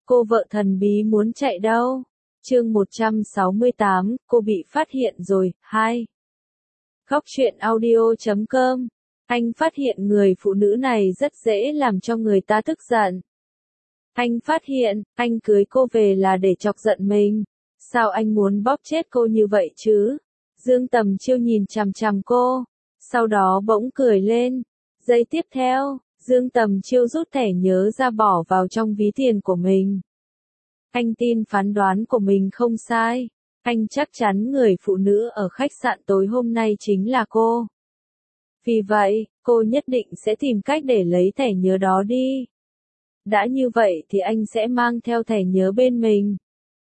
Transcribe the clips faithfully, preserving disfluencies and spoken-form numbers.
Cô vợ thần bí muốn chạy đâu? Chương một trăm sáu mươi tám, cô bị phát hiện rồi. Hai. Góc truyện audio chấm com. Anh phát hiện người phụ nữ này rất dễ làm cho người ta tức giận. Anh phát hiện, anh cưới cô về là để chọc giận mình. Sao anh muốn bóp chết cô như vậy chứ? Dương Tầm Chiêu nhìn chằm chằm cô, sau đó bỗng cười lên. Giây tiếp theo, Dương Tầm Chiêu rút thẻ nhớ ra bỏ vào trong ví tiền của mình. Anh tin phán đoán của mình không sai. Anh chắc chắn người phụ nữ ở khách sạn tối hôm nay chính là cô. Vì vậy, cô nhất định sẽ tìm cách để lấy thẻ nhớ đó đi. Đã như vậy thì anh sẽ mang theo thẻ nhớ bên mình.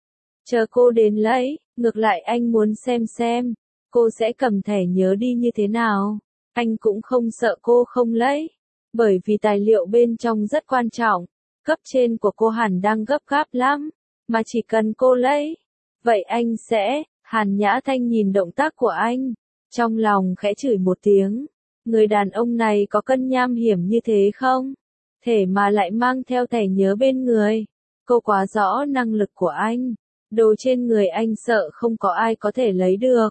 Chờ cô đến lấy, ngược lại anh muốn xem xem, cô sẽ cầm thẻ nhớ đi như thế nào. Anh cũng không sợ cô không lấy, bởi vì tài liệu bên trong rất quan trọng. Cấp trên của cô hẳn đang gấp gáp lắm, mà chỉ cần cô lấy. Vậy anh sẽ, Hàn Nhã Thanh nhìn động tác của anh, trong lòng khẽ chửi một tiếng. Người đàn ông này có cân nham hiểm như thế không? Thể mà lại mang theo thẻ nhớ bên người. Cô quá rõ năng lực của anh. Đồ trên người anh sợ không có ai có thể lấy được.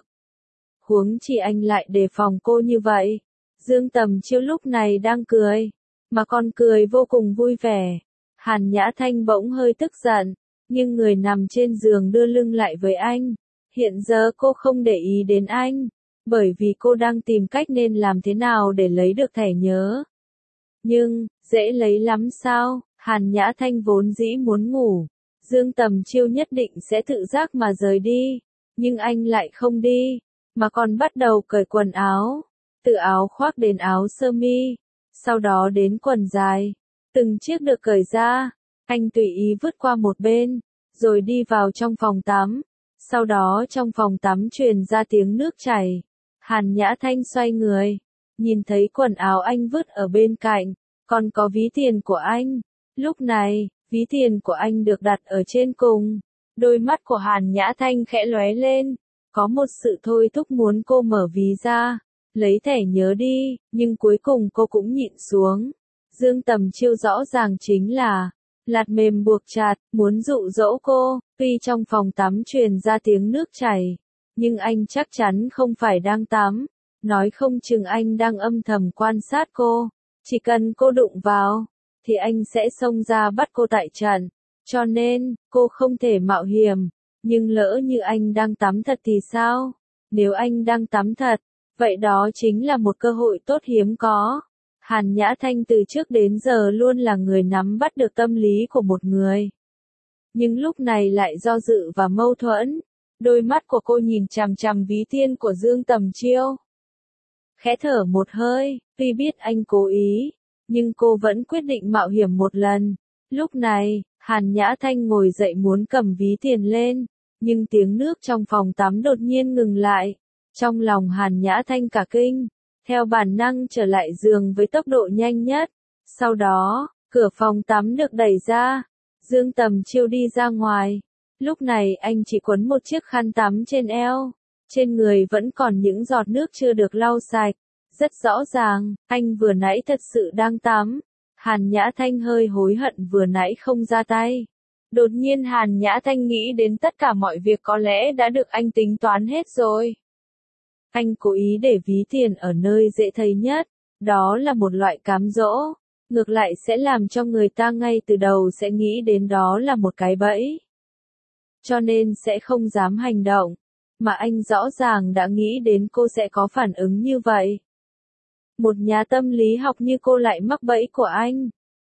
Huống chi anh lại đề phòng cô như vậy. Dương Tầm Chiêu lúc này đang cười, mà còn cười vô cùng vui vẻ. Hàn Nhã Thanh bỗng hơi tức giận, nhưng người nằm trên giường đưa lưng lại với anh. Hiện giờ cô không để ý đến anh, bởi vì cô đang tìm cách nên làm thế nào để lấy được thẻ nhớ. Nhưng, dễ lấy lắm sao? Hàn Nhã Thanh vốn dĩ muốn ngủ. Dương Tầm Chiêu nhất định sẽ tự giác mà rời đi. Nhưng anh lại không đi, mà còn bắt đầu cởi quần áo. Từ áo khoác đến áo sơ mi, sau đó đến quần dài. Từng chiếc được cởi ra, anh tùy ý vứt qua một bên, rồi đi vào trong phòng tắm. Sau đó trong phòng tắm truyền ra tiếng nước chảy. Hàn Nhã Thanh xoay người, nhìn thấy quần áo anh vứt ở bên cạnh, còn có ví tiền của anh. Lúc này, ví tiền của anh được đặt ở trên cùng. Đôi mắt của Hàn Nhã Thanh khẽ lóe lên, có một sự thôi thúc muốn cô mở ví ra, lấy thẻ nhớ đi, nhưng cuối cùng cô cũng nhịn xuống. Dương Tầm Chiêu rõ ràng chính là lạt mềm buộc chặt, muốn dụ dỗ cô. Tuy trong phòng tắm truyền ra tiếng nước chảy, nhưng anh chắc chắn không phải đang tắm. Nói không chừng anh đang âm thầm quan sát cô. Chỉ cần cô đụng vào, thì anh sẽ xông ra bắt cô tại trận. Cho nên, cô không thể mạo hiểm. Nhưng lỡ như anh đang tắm thật thì sao? Nếu anh đang tắm thật, vậy đó chính là một cơ hội tốt hiếm có. Hàn Nhã Thanh từ trước đến giờ luôn là người nắm bắt được tâm lý của một người. Nhưng lúc này lại do dự và mâu thuẫn. Đôi mắt của cô nhìn chằm chằm ví tiền của Dương Tầm Chiêu. Khẽ thở một hơi, tuy biết anh cố ý, nhưng cô vẫn quyết định mạo hiểm một lần. Lúc này, Hàn Nhã Thanh ngồi dậy muốn cầm ví tiền lên, nhưng tiếng nước trong phòng tắm đột nhiên ngừng lại. Trong lòng Hàn Nhã Thanh cả kinh, theo bản năng trở lại giường với tốc độ nhanh nhất. Sau đó, cửa phòng tắm được đẩy ra, Dương Tầm Chiêu đi ra ngoài. Lúc này anh chỉ quấn một chiếc khăn tắm trên eo, trên người vẫn còn những giọt nước chưa được lau sạch. Rất rõ ràng, anh vừa nãy thật sự đang tắm. Hàn Nhã Thanh hơi hối hận vừa nãy không ra tay. Đột nhiên Hàn Nhã Thanh nghĩ đến tất cả mọi việc có lẽ đã được anh tính toán hết rồi. Anh cố ý để ví tiền ở nơi dễ thấy nhất, đó là một loại cám dỗ, ngược lại sẽ làm cho người ta ngay từ đầu sẽ nghĩ đến đó là một cái bẫy. Cho nên sẽ không dám hành động, mà anh rõ ràng đã nghĩ đến cô sẽ có phản ứng như vậy. Một nhà tâm lý học như cô lại mắc bẫy của anh.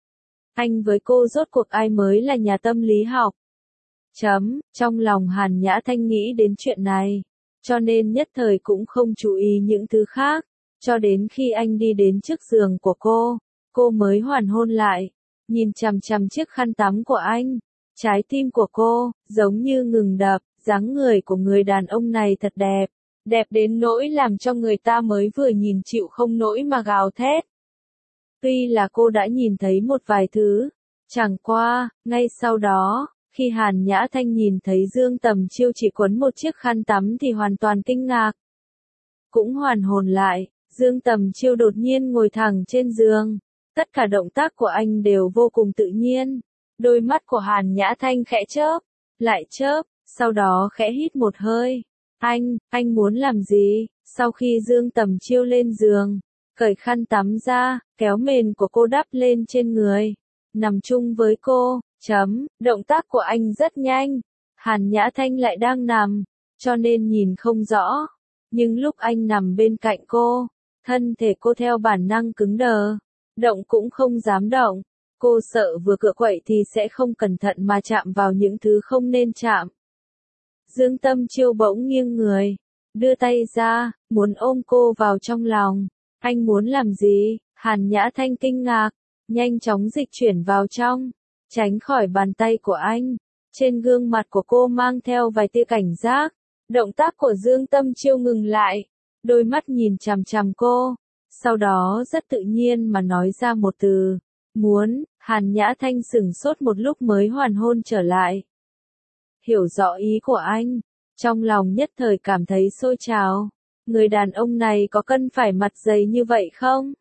Anh với cô rốt cuộc ai mới là nhà tâm lý học? Chấm, trong lòng Hàn Nhã Thanh nghĩ đến chuyện này, cho nên nhất thời cũng không chú ý những thứ khác, cho đến khi anh đi đến trước giường của cô, cô mới hoàn hôn lại, nhìn chằm chằm chiếc khăn tắm của anh. Trái tim của cô, giống như ngừng đập, dáng người của người đàn ông này thật đẹp. Đẹp đến nỗi làm cho người ta mới vừa nhìn chịu không nổi mà gào thét. Tuy là cô đã nhìn thấy một vài thứ, chẳng qua, ngay sau đó, khi Hàn Nhã Thanh nhìn thấy Dương Tầm Chiêu chỉ quấn một chiếc khăn tắm thì hoàn toàn kinh ngạc. Cũng hoàn hồn lại, Dương Tầm Chiêu đột nhiên ngồi thẳng trên giường. Tất cả động tác của anh đều vô cùng tự nhiên. Đôi mắt của Hàn Nhã Thanh khẽ chớp, lại chớp, sau đó khẽ hít một hơi. Anh, anh muốn làm gì? Sau khi Dương Tầm Chiêu lên giường, cởi khăn tắm ra, kéo mền của cô đắp lên trên người, nằm chung với cô, chấm, động tác của anh rất nhanh. Hàn Nhã Thanh lại đang nằm, cho nên nhìn không rõ. Nhưng lúc anh nằm bên cạnh cô, thân thể cô theo bản năng cứng đờ, động cũng không dám động. Cô sợ vừa cựa quậy thì sẽ không cẩn thận mà chạm vào những thứ không nên chạm. Dương Tâm Chiêu bỗng nghiêng người, đưa tay ra, muốn ôm cô vào trong lòng. Anh muốn làm gì? Hàn Nhã Thanh kinh ngạc, nhanh chóng dịch chuyển vào trong, tránh khỏi bàn tay của anh. Trên gương mặt của cô mang theo vài tia cảnh giác. Động tác của Dương Tâm Chiêu ngừng lại, đôi mắt nhìn chằm chằm cô, sau đó rất tự nhiên mà nói ra một từ, muốn. Hàn Nhã Thanh sửng sốt một lúc mới hoàn hôn trở lại. Hiểu rõ ý của anh, trong lòng nhất thời cảm thấy sôi trào. Người đàn ông này có cần phải mặt dày như vậy không?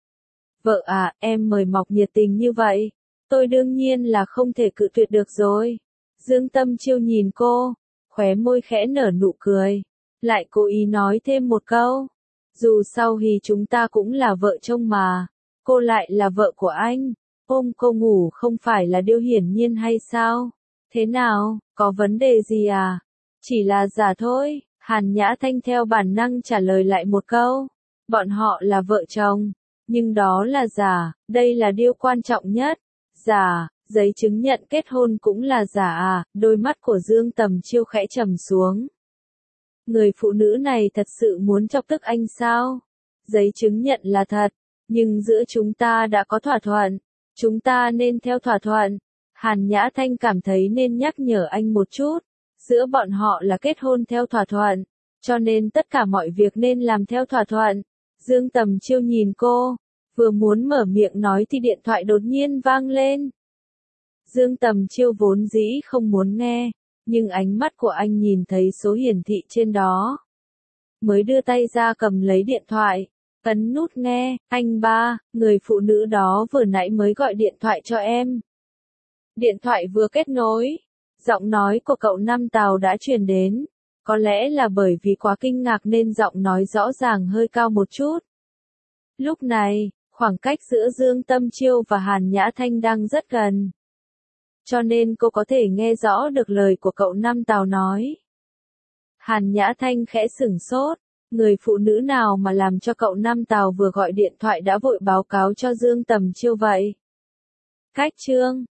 Vợ à, em mời mọc nhiệt tình như vậy, tôi đương nhiên là không thể cự tuyệt được rồi. Dương Tâm Chiêu nhìn cô, khóe môi khẽ nở nụ cười, lại cố ý nói thêm một câu. Dù sau thì chúng ta cũng là vợ chồng mà, cô lại là vợ của anh, ôm cô ngủ không phải là điều hiển nhiên hay sao? Thế nào, có vấn đề gì à? Chỉ là giả thôi, Hàn Nhã Thanh theo bản năng trả lời lại một câu. Bọn họ là vợ chồng, nhưng đó là giả, đây là điều quan trọng nhất. Giả, giấy chứng nhận kết hôn cũng là giả à? Đôi mắt của Dương Tầm Chiêu khẽ trầm xuống. Người phụ nữ này thật sự muốn chọc tức anh sao? Giấy chứng nhận là thật, nhưng giữa chúng ta đã có thỏa thuận, chúng ta nên theo thỏa thuận. Hàn Nhã Thanh cảm thấy nên nhắc nhở anh một chút, giữa bọn họ là kết hôn theo thỏa thuận, cho nên tất cả mọi việc nên làm theo thỏa thuận. Dương Tầm Chiêu nhìn cô, vừa muốn mở miệng nói thì điện thoại đột nhiên vang lên. Dương Tầm Chiêu vốn dĩ không muốn nghe, nhưng ánh mắt của anh nhìn thấy số hiển thị trên đó, mới đưa tay ra cầm lấy điện thoại, ấn nút nghe. Anh ba, người phụ nữ đó vừa nãy mới gọi điện thoại cho em. Điện thoại vừa kết nối, giọng nói của cậu Năm Tào đã truyền đến, có lẽ là bởi vì quá kinh ngạc nên giọng nói rõ ràng hơi cao một chút. Lúc này, khoảng cách giữa Dương Tâm Chiêu và Hàn Nhã Thanh đang rất gần, cho nên cô có thể nghe rõ được lời của cậu Năm Tào nói. Hàn Nhã Thanh khẽ sửng sốt, người phụ nữ nào mà làm cho cậu Năm Tào vừa gọi điện thoại đã vội báo cáo cho Dương Tầm Chiêu vậy? Cách chương